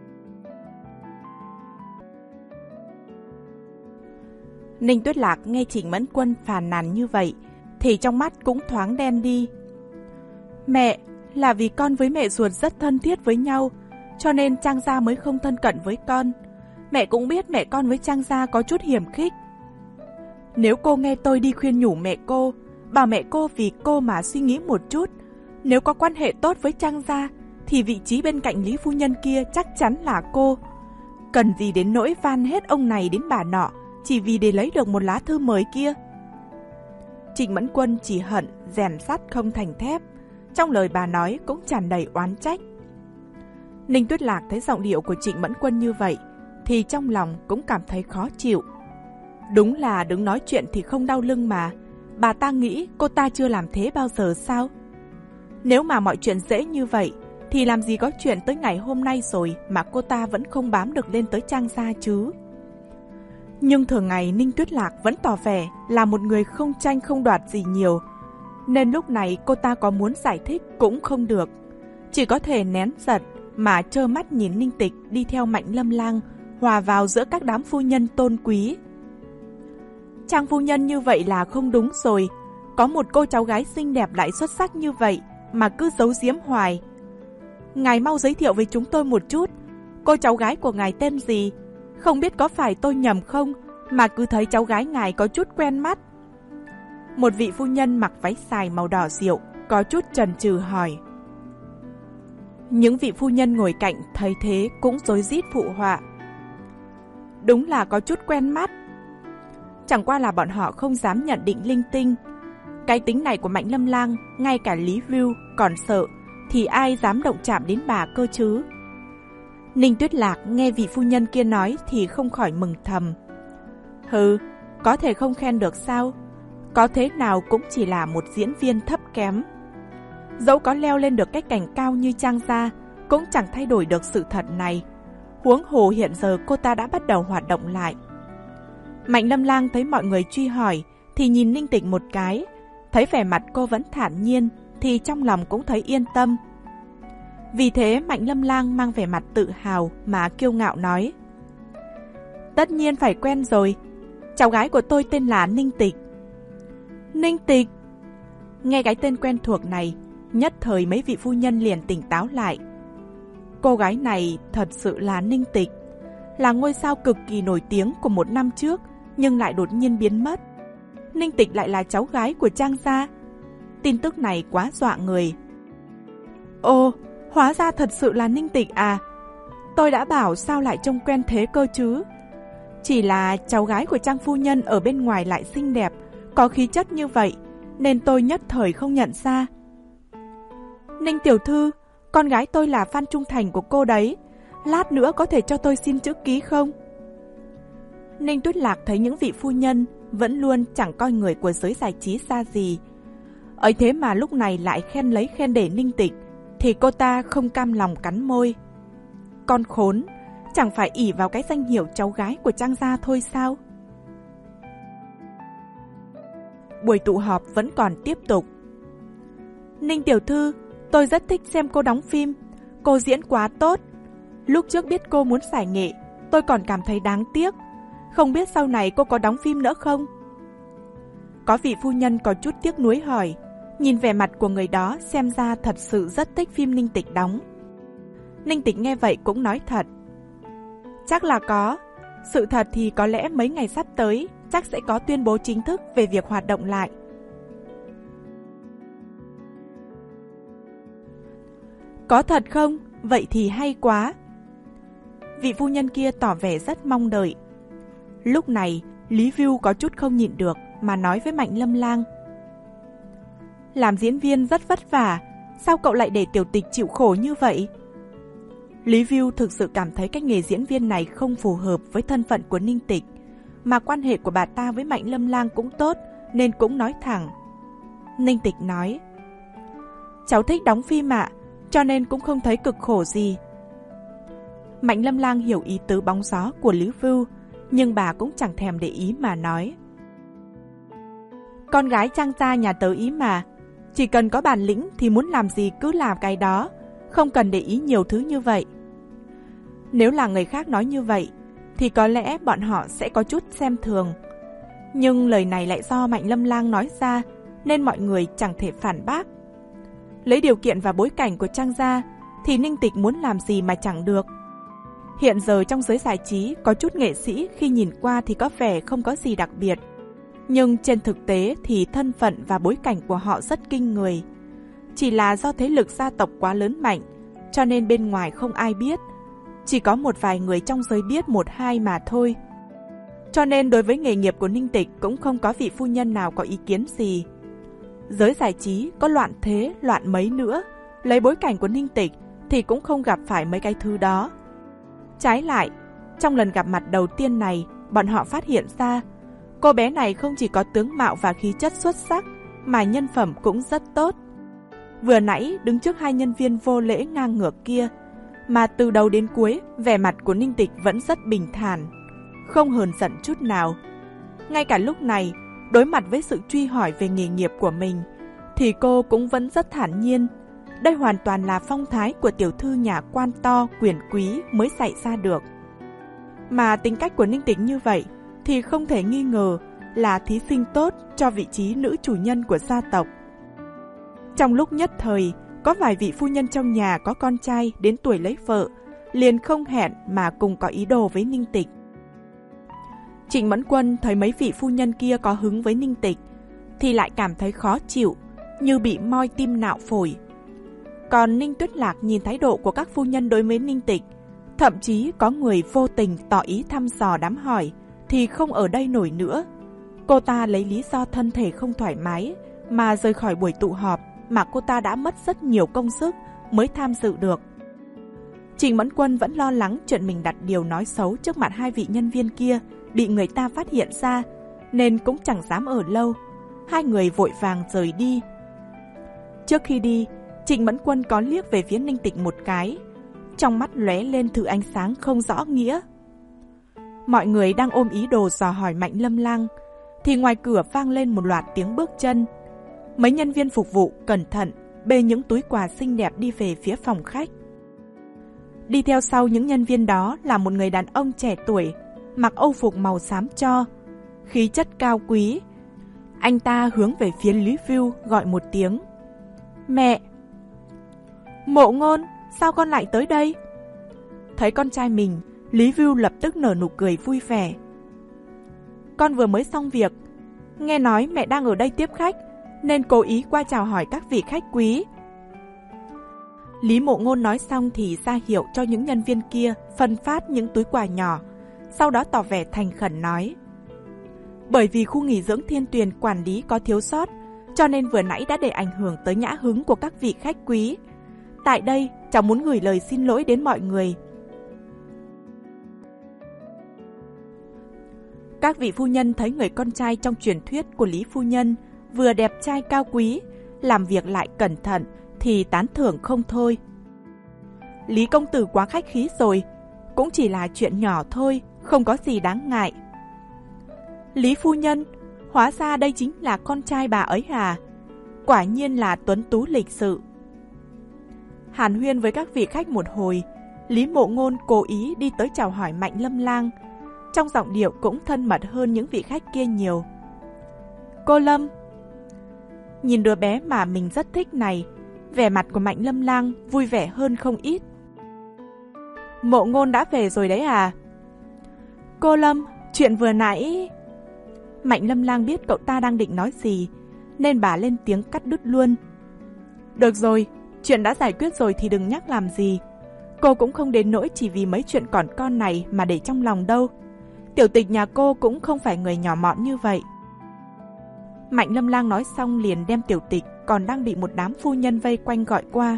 Ninh Tuyết Lạc nghe Trịnh Mẫn Quân phàn nàn như vậy thì trong mắt cũng thoáng đen đi. Mẹ, là vì con với mẹ ruột rất thân thiết với nhau, cho nên Trang gia mới không thân cận với con. Mẹ cũng biết mẹ con với Trang gia có chút hiểm khích. Nếu cô nghe tôi đi khuyên nhủ mẹ cô, bảo mẹ cô vì cô mà suy nghĩ một chút, nếu có quan hệ tốt với Trang gia thì vị trí bên cạnh Lý phu nhân kia chắc chắn là cô. Cần gì đến nỗi van hết ông này đến bà nọ chỉ vì để lấy được một lá thư mới kia. Trịnh Mẫn Quân chỉ hận rèn sắt không thành thép, trong lời bà nói cũng tràn đầy oán trách. Ninh Tuyết Lạc thấy giọng điệu của Trịnh Mẫn Quân như vậy thì trong lòng cũng cảm thấy khó chịu. Đúng là đứng nói chuyện thì không đau lưng mà, bà ta nghĩ cô ta chưa làm thế bao giờ sao? Nếu mà mọi chuyện dễ như vậy thì làm gì có chuyện tới ngày hôm nay rồi mà cô ta vẫn không bám được lên tới Trang gia chứ. Nhưng thường ngày Ninh Tuyết Lạc vẫn tỏ vẻ là một người không tranh không đoạt gì nhiều, nên lúc này cô ta có muốn giải thích cũng không được, chỉ có thể nén giận mà trơ mắt nhìn Ninh Tịch đi theo Mạnh Lâm Lang hòa vào giữa các đám phu nhân tôn quý. Trang phu nhân như vậy là không đúng rồi, có một cô cháu gái xinh đẹp lại xuất sắc như vậy mà cứ giấu giếm hoài. Ngài mau giới thiệu với chúng tôi một chút, cô cháu gái của ngài tên gì? Không biết có phải tôi nhầm không, mà cứ thấy cháu gái ngài có chút quen mắt. Một vị phu nhân mặc váy xài màu đỏ rượu, có chút chần chừ hỏi. Những vị phu nhân ngồi cạnh thấy thế cũng rối rít phụ họa. Đúng là có chút quen mắt. Chẳng qua là bọn họ không dám nhận định linh tinh. Cái tính này của Mạnh Lâm Lang, ngay cả Lý Vưu còn sợ, thì ai dám động chạm đến bà cơ chứ? Ninh Tuyết Lạc nghe vị phu nhân kia nói thì không khỏi mừng thầm. Hừ, có thể không khen được sao? Có thế nào cũng chỉ là một diễn viên thấp kém. Dẫu có leo lên được cái cành cao như Trang gia, cũng chẳng thay đổi được sự thật này. Huống hồ hiện giờ cô ta đã bắt đầu hoạt động lại. Mạnh Lâm Lang thấy mọi người truy hỏi thì nhìn Ninh Tịch một cái, thấy vẻ mặt cô vẫn thản nhiên thì trong lòng cũng thấy yên tâm. Vì thế Mạnh Lâm Lang mang vẻ mặt tự hào mà kiêu ngạo nói. Tất nhiên phải quen rồi, cháu gái của tôi tên là Ninh Tịch. Ninh Tịch? Nghe cái tên quen thuộc này, nhất thời mấy vị phu nhân liền tỉnh táo lại. Cô gái này thật sự là Ninh Tịch, là ngôi sao cực kỳ nổi tiếng của một năm trước nhưng lại đột nhiên biến mất. Ninh Tịch lại là cháu gái của Trang gia. Tin tức này quá dọa người. Ồ, hóa ra thật sự là Ninh Tịch à? Tôi đã bảo sao lại trông quen thế cơ chứ? Chỉ là cháu gái của Trang phu nhân ở bên ngoài lại xinh đẹp, có khí chất như vậy, nên tôi nhất thời không nhận ra. Ninh tiểu thư, con gái tôi là fan trung thành của cô đấy. Lát nữa có thể cho tôi xin chữ ký không? Ninh Tuyết Lạc thấy những vị phu nhân vẫn luôn chẳng coi người của giới giải trí ra gì, ấy thế mà lúc này lại khen lấy khen để Ninh Tịch, thì cô ta không cam lòng cắn môi. Con khốn, chẳng phải ỷ vào cái danh hiệu cháu gái của Trang gia thôi sao? Buổi tụ họp vẫn còn tiếp tục. Ninh tiểu thư, tôi rất thích xem cô đóng phim, cô diễn quá tốt. Lúc trước biết cô muốn giải nghệ, tôi còn cảm thấy đáng tiếc. Không biết sau này cô có đóng phim nữa không? Có vị phu nhân có chút tiếc nuối hỏi. Nhìn vẻ mặt của người đó xem ra thật sự rất thích phim Ninh Tịch đóng. Ninh Tịch nghe vậy cũng nói thật. Chắc là có. Sự thật thì có lẽ mấy ngày sắp tới chắc sẽ có tuyên bố chính thức về việc hoạt động lại. Có thật không? Vậy thì hay quá. Vị phu nhân kia tỏ vẻ rất mong đợi. Lúc này, Lý Vưu có chút không nhịn được mà nói với Mạnh Lâm Lang. Làm diễn viên rất vất vả, sao cậu lại để tiểu tịch chịu khổ như vậy? Lý Vưu thực sự cảm thấy cái nghề diễn viên này không phù hợp với thân phận của Ninh Tịch. mà quan hệ của bà ta với Mạnh Lâm Lang cũng tốt, nên cũng nói thẳng. Ninh Tịch nói, cháu thích đóng phim ạ, cho nên cũng không thấy cực khổ gì. Mạnh Lâm Lang hiểu ý tứ bóng gió của Lý Vưu, nhưng bà cũng chẳng thèm để ý mà nói. Con gái Trang gia nhà tớ ý mà, chỉ cần có bản lĩnh thì muốn làm gì cứ làm cái đó, không cần để ý nhiều thứ như vậy. Nếu là người khác nói như vậy, thì có lẽ bọn họ sẽ có chút xem thường. Nhưng lời này lại do Mạnh Lâm Lang nói ra, nên mọi người chẳng thể phản bác. Lấy điều kiện và bối cảnh của Trang gia, thì Ninh Tịch muốn làm gì mà chẳng được. Hiện giờ trong giới giải trí, có chút nghệ sĩ khi nhìn qua thì có vẻ không có gì đặc biệt. Nhưng trên thực tế thì thân phận và bối cảnh của họ rất kinh người. Chỉ là do thế lực gia tộc quá lớn mạnh, cho nên bên ngoài không ai biết. Chỉ có một vài người trong giới biết một hai mà thôi. Cho nên đối với nghề nghiệp của Ninh Tịch cũng không có vị phu nhân nào có ý kiến gì. Giới giải trí có loạn thế, loạn mấy nữa, lấy bối cảnh của Ninh Tịch thì cũng không gặp phải mấy cái thứ đó. Trái lại, trong lần gặp mặt đầu tiên này, bọn họ phát hiện ra cô bé này không chỉ có tướng mạo và khí chất xuất sắc, mà nhân phẩm cũng rất tốt. Vừa nãy đứng trước hai nhân viên vô lễ ngang ngược kia, mà từ đầu đến cuối, vẻ mặt của Ninh Tịch vẫn rất bình thản, không hờn giận chút nào. Ngay cả lúc này, đối mặt với sự truy hỏi về nghề nghiệp của mình, thì cô cũng vẫn rất thản nhiên. Đây hoàn toàn là phong thái của tiểu thư nhà quan to, quyền quý mới xảy ra được. Mà tính cách của Ninh Tịch như vậy, thì không thể nghi ngờ là thí sinh tốt cho vị trí nữ chủ nhân của gia tộc. Trong lúc nhất thời, có vài vị phu nhân trong nhà có con trai đến tuổi lấy vợ, liền không hẹn mà cùng có ý đồ với Ninh Tịch. Trịnh Mẫn Quân thấy mấy vị phu nhân kia có hứng với Ninh Tịch, thì lại cảm thấy khó chịu, như bị moi tim nạo phổi. Còn Ninh Tuyết Lạc nhìn thái độ của các phu nhân đối với Ninh Tịch, thậm chí có người vô tình tỏ ý thăm dò đám hỏi, thì không ở đây nổi nữa. Cô ta lấy lý do thân thể không thoải mái mà rời khỏi buổi tụ họp mà cô ta đã mất rất nhiều công sức mới tham dự được. Trịnh Mẫn Quân vẫn lo lắng chuyện mình đặt điều nói xấu trước mặt hai vị nhân viên kia bị người ta phát hiện ra, nên cũng chẳng dám ở lâu. Hai người vội vàng rời đi. Trước khi đi, Trịnh Mẫn Quân có liếc về phía Ninh Tịch một cái, trong mắt lóe lên thứ ánh sáng không rõ nghĩa. Mọi người đang ôm ý đồ dò hỏi Mạnh Lâm Lang, thì ngoài cửa vang lên một loạt tiếng bước chân. Mấy nhân viên phục vụ cẩn thận bê những túi quà xinh đẹp đi về phía phòng khách. Đi theo sau những nhân viên đó là một người đàn ông trẻ tuổi, mặc âu phục màu xám tro, khí chất cao quý. Anh ta hướng về phía Lý Vưu gọi một tiếng. Mẹ! Mộ Ngôn, sao con lại tới đây? Thấy con trai mình, Lý Vưu lập tức nở nụ cười vui vẻ. Con vừa mới xong việc, nghe nói mẹ đang ở đây tiếp khách, nên cố ý qua chào hỏi các vị khách quý. Lý Mộ Ngôn nói xong thì ra hiệu cho những nhân viên kia phân phát những túi quà nhỏ, sau đó tỏ vẻ thành khẩn nói. Bởi vì khu nghỉ dưỡng Thiên Tuyền quản lý có thiếu sót, cho nên vừa nãy đã để ảnh hưởng tới nhã hứng của các vị khách quý. Tại đây, cháu muốn gửi lời xin lỗi đến mọi người. Các vị phu nhân thấy người con trai trong truyền thuyết của Lý phu nhân vừa đẹp trai cao quý, làm việc lại cẩn thận thì tán thưởng không thôi. Lý công tử quá khách khí rồi, cũng chỉ là chuyện nhỏ thôi, không có gì đáng ngại. Lý phu nhân, hóa ra đây chính là con trai bà ấy à? Quả nhiên là tuấn tú lịch sự. Hàn huyên với các vị khách một hồi, Lý Mộ Ngôn cố ý đi tới chào hỏi Mạnh Lâm Lang, trong giọng điệu cũng thân mật hơn những vị khách kia nhiều. Cô Lâm! Nhìn đứa bé mà mình rất thích này, vẻ mặt của Mạnh Lâm Lang vui vẻ hơn không ít. Mộ Ngôn đã về rồi đấy à? Cô Lâm, chuyện vừa nãy... Mạnh Lâm Lang biết cậu ta đang định nói gì, nên bà lên tiếng cắt đứt luôn. Được rồi, chuyện đã giải quyết rồi thì đừng nhắc làm gì. Cô cũng không đến nỗi chỉ vì mấy chuyện còn con này mà để trong lòng đâu. Tiểu Tịch nhà cô cũng không phải người nhỏ mọn như vậy. Mạnh Lâm Lang nói xong liền đem Tiểu Tịch còn đang bị một đám phu nhân vây quanh gọi qua.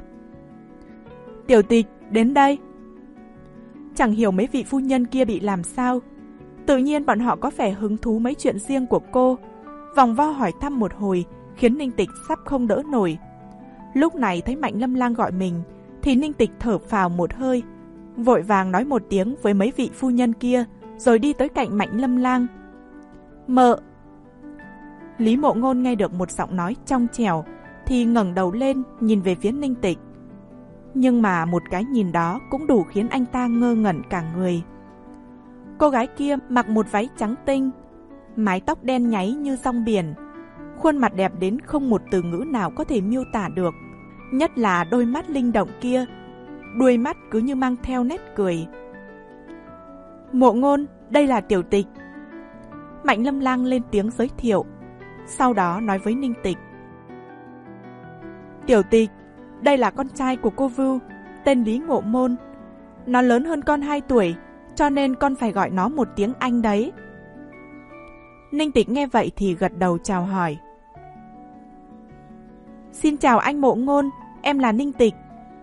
Tiểu Tịch, đến đây. Chẳng hiểu mấy vị phu nhân kia bị làm sao, Tự nhiên bọn họ có vẻ hứng thú mấy chuyện riêng của cô. Vòng vo hỏi thăm một hồi khiến Ninh Tịch sắp không đỡ nổi. Lúc này thấy Mạnh Lâm Lang gọi mình thì Ninh Tịch thở phào một hơi, vội vàng nói một tiếng với mấy vị phu nhân kia, rồi đi tới cạnh Mạnh Lâm Lang. Mợ. Lý Mộ Ngôn nghe được một giọng nói trong trẻo thì ngẩng đầu lên nhìn về phía Ninh Tịch. Nhưng mà một cái nhìn đó cũng đủ khiến anh ta ngơ ngẩn cả người. Cô gái kia mặc một váy trắng tinh, mái tóc đen nháy như rong biển, khuôn mặt đẹp đến không một từ ngữ nào có thể miêu tả được. Nhất là đôi mắt linh động kia, đuôi mắt cứ như mang theo nét cười. Mộ Ngôn, đây là Tiểu Tịch. Mạnh Lâm Lang lên tiếng giới thiệu, sau đó nói với Ninh Tịch. Tiểu Tịch, đây là con trai của cô Vưu, tên Lý Ngộ Môn. Nó lớn hơn con hai tuổi, cho nên con phải gọi nó một tiếng anh đấy. Ninh Tịch nghe vậy thì gật đầu chào hỏi. Xin chào anh Mộ Ngôn, em là Ninh Tịch.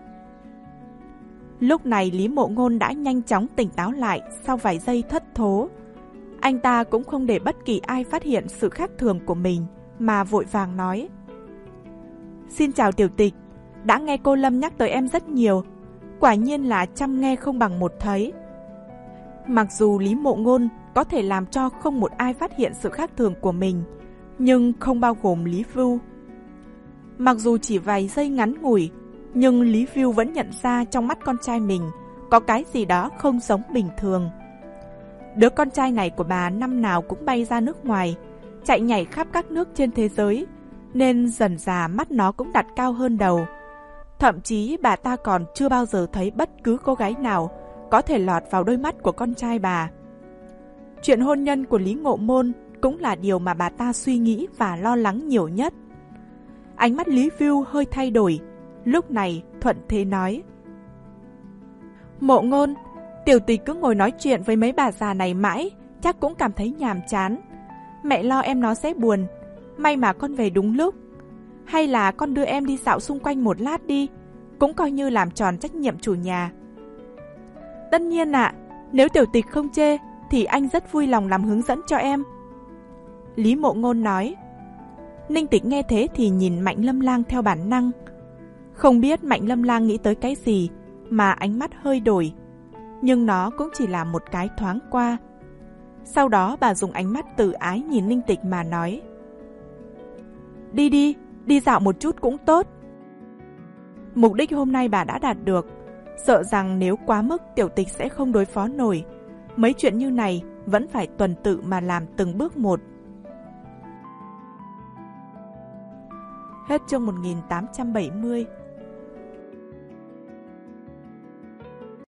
Lúc này Lý Mộ Ngôn đã nhanh chóng tỉnh táo lại sau vài giây thất thố. Anh ta cũng không để bất kỳ ai phát hiện sự khác thường của mình mà vội vàng nói. Xin chào Tiểu Tịch, đã nghe cô Lâm nhắc tới em rất nhiều, quả nhiên là chăm nghe không bằng một thấy. Mặc dù Lý Mộ Ngôn có thể làm cho không một ai phát hiện sự khác thường của mình, nhưng không bao gồm Lý Vưu. Mặc dù chỉ vài giây ngắn ngủi, nhưng Lý Vưu vẫn nhận ra trong mắt con trai mình có cái gì đó không giống bình thường. Đứa con trai này của bà năm nào cũng bay ra nước ngoài, chạy nhảy khắp các nước trên thế giới, nên dần dà mắt nó cũng đặt cao hơn đầu. Thậm chí bà ta còn chưa bao giờ thấy bất cứ cô gái nào có thể lọt vào đôi mắt của con trai bà. Chuyện hôn nhân của Lý Ngộ Môn cũng là điều mà bà ta suy nghĩ và lo lắng nhiều nhất. Ánh mắt Lý Vưu hơi thay đổi, lúc này thuận thế nói. Mộ Ngôn, Tiểu Tịch cứ ngồi nói chuyện với mấy bà già này mãi, chắc cũng cảm thấy nhàm chán. Mẹ lo em nó sẽ buồn, may mà con về đúng lúc. Hay là con đưa em đi dạo xung quanh một lát đi, cũng coi như làm tròn trách nhiệm chủ nhà. Tất nhiên ạ, nếu Tiểu Tịch không chê, thì anh rất vui lòng làm hướng dẫn cho em. Lý Mộ Ngôn nói. Ninh Tịch nghe thế thì nhìn Mạnh Lâm Lang theo bản năng. Không biết Mạnh Lâm Lang nghĩ tới cái gì mà ánh mắt hơi đổi, nhưng nó cũng chỉ là một cái thoáng qua. Sau đó bà dùng ánh mắt từ ái nhìn Ninh Tịch mà nói. Đi đi, đi dạo một chút cũng tốt. Mục đích hôm nay bà đã đạt được, sợ rằng nếu quá mức Tiểu Tịch sẽ không đối phó nổi. Mấy chuyện như này vẫn phải tuần tự mà làm từng bước một. Hết chương một nghìn tám trăm bảy mươi.